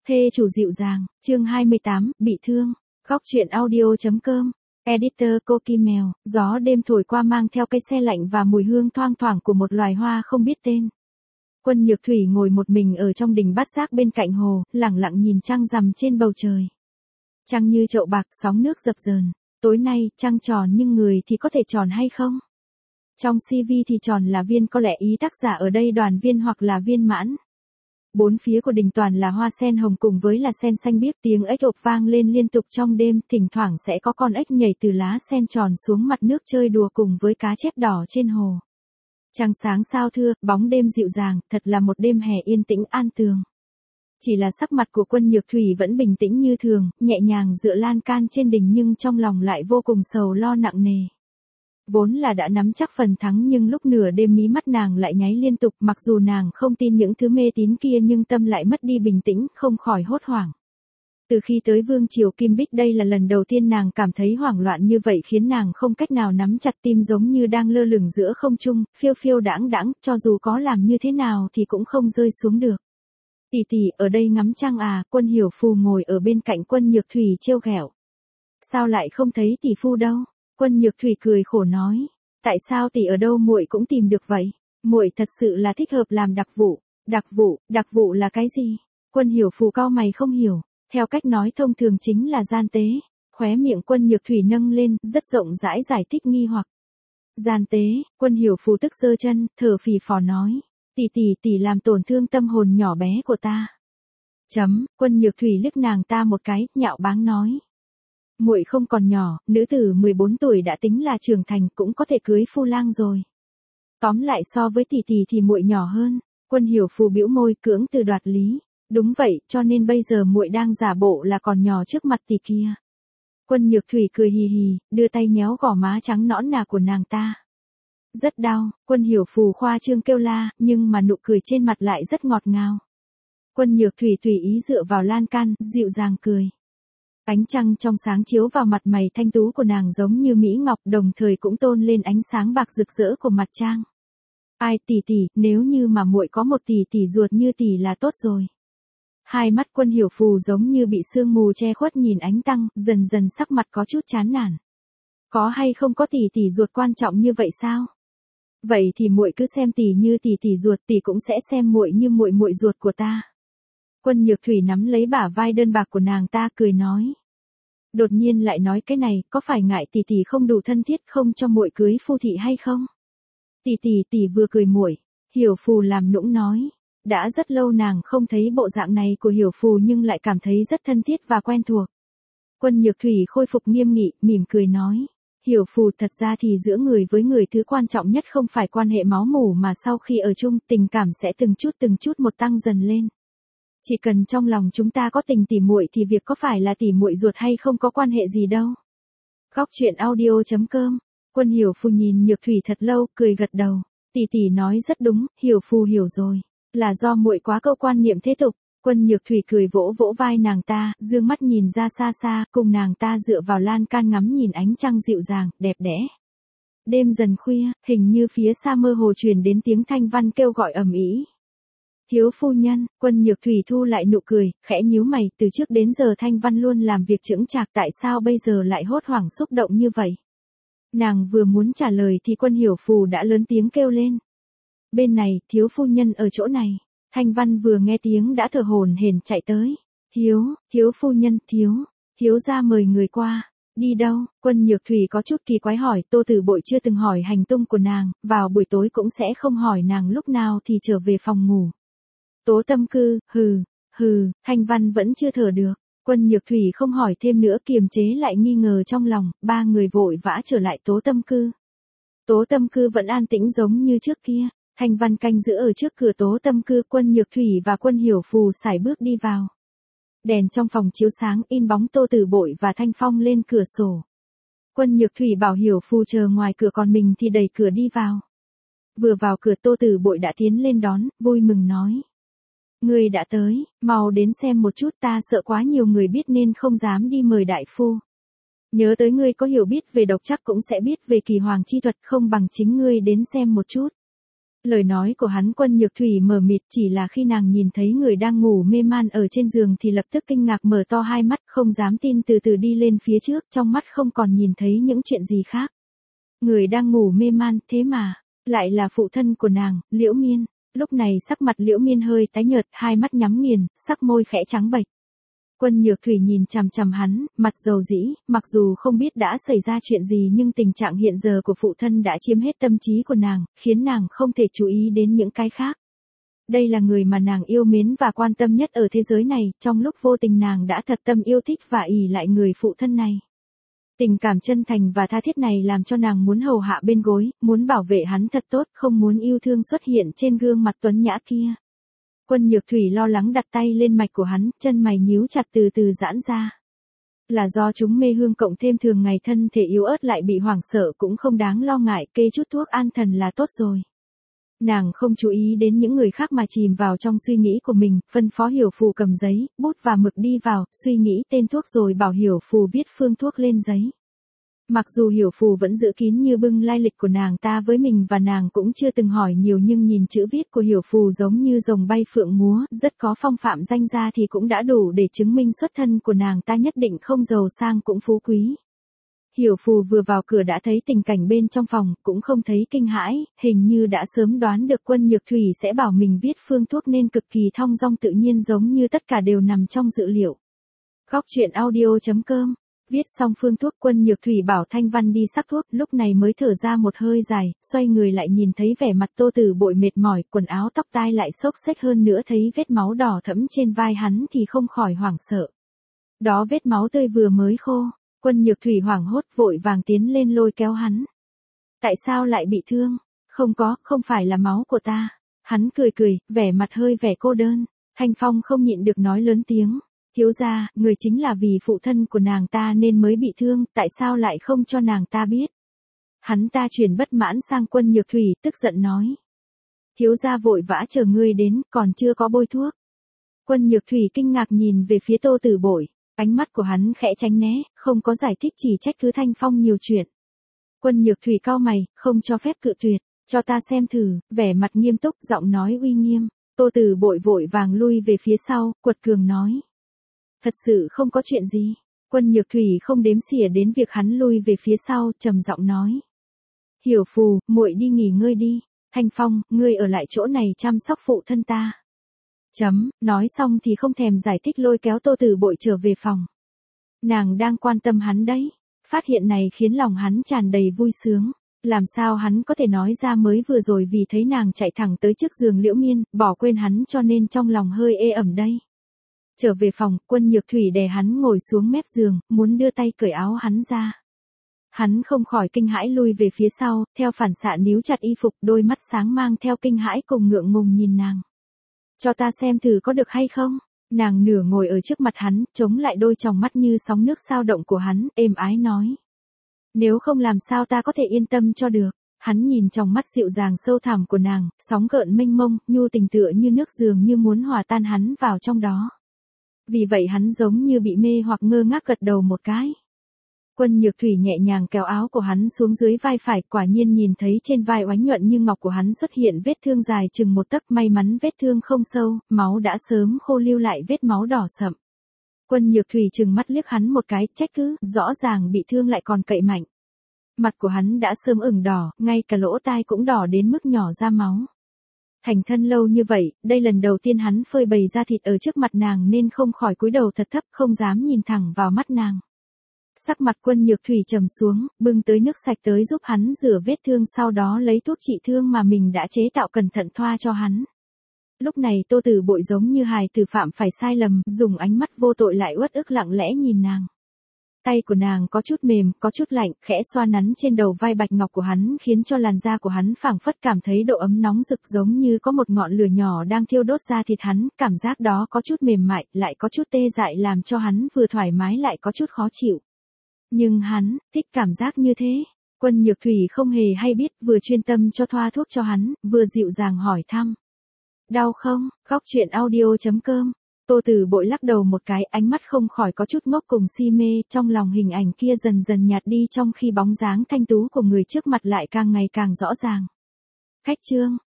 Thê chủ dịu dàng, chương 28, bị thương. Góc truyện audio.com. Editor cô Kim Mèo, gió đêm thổi qua mang theo cái xe lạnh và mùi hương thoang thoảng của một loài hoa không biết tên. Quân Nhược Thủy ngồi một mình ở trong đình Bát Giác bên cạnh hồ, lẳng lặng nhìn trăng rằm trên bầu trời. Trăng như chậu bạc, sóng nước dập dờn. Tối nay, trăng tròn nhưng người thì có thể tròn hay không? Trong CV thì tròn là viên, có lẽ ý tác giả ở đây đoàn viên hoặc là viên mãn. Bốn phía của đình toàn là hoa sen hồng cùng với là sen xanh biếc, tiếng ếch ộp vang lên liên tục trong đêm, thỉnh thoảng sẽ có con ếch nhảy từ lá sen tròn xuống mặt nước chơi đùa cùng với cá chép đỏ trên hồ. Trăng sáng sao thưa, bóng đêm dịu dàng, thật là một đêm hè yên tĩnh an tường. Chỉ là sắc mặt của Quân Nhược Thủy vẫn bình tĩnh như thường, nhẹ nhàng dựa lan can trên đình nhưng trong lòng lại vô cùng sầu lo nặng nề. Vốn là đã nắm chắc phần thắng nhưng lúc nửa đêm mí mắt nàng lại nháy liên tục, mặc dù nàng không tin những thứ mê tín kia nhưng tâm lại mất đi bình tĩnh, không khỏi hốt hoảng. Từ khi tới Vương Triều Kim Bích đây là lần đầu tiên nàng cảm thấy hoảng loạn như vậy, khiến nàng không cách nào nắm chặt tim, giống như đang lơ lửng giữa không trung, phiêu phiêu đãng đãng, cho dù có làm như thế nào thì cũng không rơi xuống được. Tỷ tỷ ở đây ngắm trăng à? Quân Hiểu Phù ngồi ở bên cạnh Quân Nhược Thủy trêu ghẹo. Sao lại không thấy tỷ phu đâu? Quân Nhược Thủy cười khổ nói, tại sao tỷ ở đâu muội cũng tìm được vậy? Muội thật sự là thích hợp làm đặc vụ. Đặc vụ là cái gì? Quân Hiểu Phù cau mày không hiểu, theo cách nói thông thường chính là gian tế. Khóe miệng Quân Nhược Thủy nâng lên, rất rộng rãi giải thích nghi hoặc. Gian tế? Quân Hiểu Phù tức giơ chân, thở phì phò nói, tỷ làm tổn thương tâm hồn nhỏ bé của ta. Quân Nhược Thủy liếc nàng ta một cái, nhạo báng nói, muội không còn nhỏ, nữ tử 14 tuổi đã tính là trưởng thành, cũng có thể cưới phu lang rồi. Tóm lại so với tỷ thì muội nhỏ hơn. Quân Hiểu Phù bĩu môi, cưỡng từ đoạt lý. Đúng vậy, cho nên bây giờ muội đang giả bộ là còn nhỏ trước mặt tỷ kia. Quân Nhược Thủy cười hì hì, đưa tay nhéo gò má trắng nõn nà của nàng ta. Rất đau. Quân Hiểu Phù khoa trương kêu la, nhưng mà nụ cười trên mặt lại rất ngọt ngào. Quân Nhược Thủy tùy ý dựa vào lan can, dịu dàng cười. Ánh trăng trong sáng chiếu vào mặt mày thanh tú của nàng giống như mỹ ngọc, đồng thời cũng tôn lên ánh sáng bạc rực rỡ của mặt trăng. Ai tỷ, nếu như mà muội có một tỷ ruột như tỷ là tốt rồi. Hai mắt Quân Hiểu Phù giống như bị sương mù che khuất nhìn ánh trăng, dần dần sắc mặt có chút chán nản. Có hay không có tỷ ruột quan trọng như vậy sao? Vậy thì muội cứ xem tỷ như tỷ ruột, tỷ cũng sẽ xem muội như muội ruột của ta. Quân Nhược Thủy nắm lấy bả vai đơn bạc của nàng ta cười nói. Đột nhiên lại nói cái này, có phải ngại tỷ không đủ thân thiết không cho muội cưới phu thị hay không? Tỷ vừa cười muội. Hiểu Phù làm nũng nói. Đã rất lâu nàng không thấy bộ dạng này của Hiểu Phù nhưng lại cảm thấy rất thân thiết và quen thuộc. Quân Nhược Thủy khôi phục nghiêm nghị, mỉm cười nói. Hiểu Phù, thật ra thì giữa người với người thứ quan trọng nhất không phải quan hệ máu mủ mà sau khi ở chung tình cảm sẽ từng chút một tăng dần lên. Chỉ cần trong lòng chúng ta có tình tỉ muội thì việc có phải là tỉ muội ruột hay không có quan hệ gì đâu. Góc truyện audio.com. Quân Hiểu Phù nhìn Nhược Thủy thật lâu, cười gật đầu. Tỷ nói rất đúng, Hiểu Phù hiểu rồi. Là do muội quá câu quan niệm thế tục. Quân Nhược Thủy cười vỗ vỗ vai nàng ta, dương mắt nhìn ra xa xa, cùng nàng ta dựa vào lan can ngắm nhìn ánh trăng dịu dàng, đẹp đẽ. Đêm dần khuya, hình như phía xa mơ hồ truyền đến tiếng Thanh Văn kêu gọi ầm ĩ. Thiếu phu nhân. Quân Nhược Thủy thu lại nụ cười, khẽ nhíu mày, từ trước đến giờ Thanh Văn luôn làm việc chững chạc, tại sao bây giờ lại hốt hoảng xúc động như vậy? Nàng vừa muốn trả lời thì Quân Hiểu Phù đã lớn tiếng kêu lên. Bên này, thiếu phu nhân ở chỗ này. Thanh Văn vừa nghe tiếng đã thở hổn hển chạy tới. Thiếu phu nhân, thiếu gia mời người qua. Đi đâu? Quân Nhược Thủy có chút kỳ quái hỏi, Tô Tử Bội chưa từng hỏi hành tung của nàng, vào buổi tối cũng sẽ không hỏi nàng lúc nào thì trở về phòng ngủ. Tố Tâm Cư. Thanh Văn vẫn chưa thở được. Quân Nhược Thủy không hỏi thêm nữa, kiềm chế lại nghi ngờ trong lòng, ba người vội vã trở lại Tố Tâm Cư. Tố Tâm Cư vẫn an tĩnh giống như trước kia. Thanh Văn canh giữ ở trước cửa Tố Tâm Cư, Quân Nhược Thủy và Quân Hiểu Phù sải bước đi vào. Đèn trong phòng chiếu sáng, in bóng Tô Tử Bội và Thanh Phong lên cửa sổ. Quân Nhược Thủy bảo Hiểu Phù chờ ngoài cửa, còn mình thì đẩy cửa đi vào. Vừa vào cửa Tô Tử Bội đã tiến lên đón, vui mừng nói. Người đã tới, mau đến xem một chút, ta sợ quá nhiều người biết nên không dám đi mời đại phu. Nhớ tới ngươi có hiểu biết về độc chắc cũng sẽ biết về kỳ hoàng chi thuật, không bằng chính ngươi đến xem một chút. Lời nói của hắn Quân Nhược Thủy mờ mịt, chỉ là khi nàng nhìn thấy người đang ngủ mê man ở trên giường thì lập tức kinh ngạc mở to hai mắt, không dám tin, từ từ đi lên phía trước, trong mắt không còn nhìn thấy những chuyện gì khác. Người đang ngủ mê man, thế mà, lại là phụ thân của nàng, Liễu Miên. Lúc này sắc mặt Liễu Miên hơi tái nhợt, hai mắt nhắm nghiền, sắc môi khẽ trắng bệch. Quân Nhược Thủy nhìn chằm chằm hắn, mặt dầu dĩ, mặc dù không biết đã xảy ra chuyện gì nhưng tình trạng hiện giờ của phụ thân đã chiếm hết tâm trí của nàng, khiến nàng không thể chú ý đến những cái khác. Đây là người mà nàng yêu mến và quan tâm nhất ở thế giới này, trong lúc vô tình nàng đã thật tâm yêu thích và ỷ lại người phụ thân này. Tình cảm chân thành và tha thiết này làm cho nàng muốn hầu hạ bên gối, muốn bảo vệ hắn thật tốt, không muốn yêu thương xuất hiện trên gương mặt tuấn nhã kia. Quân Nhược Thủy lo lắng đặt tay lên mạch của hắn, chân mày nhíu chặt từ từ giãn ra. Là do chúng mê hương cộng thêm thường ngày thân thể yếu ớt lại bị hoảng sợ cũng không đáng lo ngại, kê chút thuốc an thần là tốt rồi. Nàng không chú ý đến những người khác mà chìm vào trong suy nghĩ của mình, phân phó Hiểu Phù cầm giấy, bút và mực đi vào, suy nghĩ tên thuốc rồi bảo Hiểu Phù viết phương thuốc lên giấy. Mặc dù Hiểu Phù vẫn giữ kín như bưng lai lịch của nàng ta với mình và nàng cũng chưa từng hỏi nhiều, nhưng nhìn chữ viết của Hiểu Phù giống như rồng bay phượng múa, rất có phong phạm danh gia thì cũng đã đủ để chứng minh xuất thân của nàng ta nhất định không giàu sang cũng phú quý. Hiểu Phù vừa vào cửa đã thấy tình cảnh bên trong phòng, cũng không thấy kinh hãi, hình như đã sớm đoán được Quân Nhược Thủy sẽ bảo mình viết phương thuốc nên cực kỳ thong dong tự nhiên, giống như tất cả đều nằm trong dự liệu. Góc truyện audio.com. Viết xong phương thuốc, Quân Nhược Thủy bảo Thanh Văn đi sắc thuốc, lúc này mới thở ra một hơi dài, xoay người lại nhìn thấy vẻ mặt Tô Tử Bội mệt mỏi, quần áo tóc tai lại xốc xếch, hơn nữa thấy vết máu đỏ thẫm trên vai hắn thì không khỏi hoảng sợ. Đó vết máu tươi vừa mới khô. Quân Nhược Thủy hoảng hốt vội vàng tiến lên lôi kéo hắn. Tại sao lại bị thương? Không phải là máu của ta. Hắn cười cười, vẻ mặt hơi vẻ cô đơn. Thanh Phong không nhịn được nói lớn tiếng. Thiếu gia, người chính là vì phụ thân của nàng ta nên mới bị thương, tại sao lại không cho nàng ta biết? Hắn ta chuyển bất mãn sang Quân Nhược Thủy, tức giận nói. Thiếu gia vội vã chờ ngươi đến, còn chưa có bôi thuốc. Quân Nhược Thủy kinh ngạc nhìn về phía Tô Tử Bội. Ánh mắt của hắn khẽ tránh né, không có giải thích, chỉ trách cứ Thanh Phong nhiều chuyện. Quân Nhược Thủy cau mày, không cho phép cự tuyệt, cho ta xem thử, vẻ mặt nghiêm túc, giọng nói uy nghiêm. Tô Tử Bội vội vàng lui về phía sau, quật cường nói. Thật sự không có chuyện gì. Quân Nhược Thủy không đếm xỉa đến việc hắn lui về phía sau, trầm giọng nói. Hiểu Phù, muội đi nghỉ ngơi đi. Thanh Phong, ngươi ở lại chỗ này chăm sóc phụ thân ta. Nói xong thì không thèm giải thích lôi kéo Tô Tử Bội trở về phòng. Nàng đang quan tâm hắn đấy. Phát hiện này khiến lòng hắn tràn đầy vui sướng. Làm sao hắn có thể nói ra mới vừa rồi vì thấy nàng chạy thẳng tới trước giường Liễu Miên, bỏ quên hắn cho nên trong lòng hơi ê ẩm đây. Trở về phòng, Quân Nhược Thủy đè hắn ngồi xuống mép giường, muốn đưa tay cởi áo hắn ra. Hắn không khỏi kinh hãi lui về phía sau, theo phản xạ níu chặt y phục, đôi mắt sáng mang theo kinh hãi cùng ngượng ngùng nhìn nàng. Cho ta xem thử có được hay không? Nàng nửa ngồi ở trước mặt hắn, chống lại đôi tròng mắt như sóng nước sao động của hắn, êm ái nói. Nếu không làm sao ta có thể yên tâm cho được. Hắn nhìn trong mắt dịu dàng sâu thẳm của nàng, sóng gợn mênh mông, nhu tình tựa như nước dường như muốn hòa tan hắn vào trong đó. Vì vậy hắn giống như bị mê hoặc ngơ ngác gật đầu một cái. Quân Nhược Thủy nhẹ nhàng kéo áo của hắn xuống dưới vai phải, quả nhiên nhìn thấy trên vai oánh nhuận như ngọc của hắn xuất hiện vết thương dài chừng 1 tấc, may mắn vết thương không sâu, máu đã sớm khô, lưu lại vết máu đỏ sậm. Quân Nhược Thủy trừng mắt liếc hắn một cái, trách cứ, rõ ràng bị thương lại còn cậy mạnh. Mặt của hắn đã sớm ửng đỏ, ngay cả lỗ tai cũng đỏ đến mức nhỏ ra máu. Thành thân lâu như vậy, đây lần đầu tiên hắn phơi bày ra thịt ở trước mặt nàng nên không khỏi cúi đầu thật thấp, không dám nhìn thẳng vào mắt nàng. Sắc mặt Quân Nhược Thủy trầm xuống, bưng tới nước sạch tới giúp hắn rửa vết thương, sau đó lấy thuốc trị thương mà mình đã chế tạo cẩn thận thoa cho hắn. Lúc này Tô Tử Bội giống như hài tử phạm phải sai lầm, dùng ánh mắt vô tội lại uất ức lặng lẽ nhìn nàng. Tay của nàng có chút mềm, có chút lạnh, khẽ xoa nắn trên đầu vai bạch ngọc của hắn khiến cho làn da của hắn phảng phất cảm thấy độ ấm nóng rực, giống như có một ngọn lửa nhỏ đang thiêu đốt da thịt hắn, cảm giác đó có chút mềm mại, lại có chút tê dại làm cho hắn vừa thoải mái lại có chút khó chịu. Nhưng hắn, thích cảm giác như thế. Quân Nhược Thủy không hề hay biết, vừa chuyên tâm cho thoa thuốc cho hắn, vừa dịu dàng hỏi thăm. Đau không? Góc truyện audio.com. Tô Tử Bội lắc đầu một cái, ánh mắt không khỏi có chút ngốc cùng si mê, trong lòng hình ảnh kia dần dần nhạt đi trong khi bóng dáng thanh tú của người trước mặt lại càng ngày càng rõ ràng. Cách chương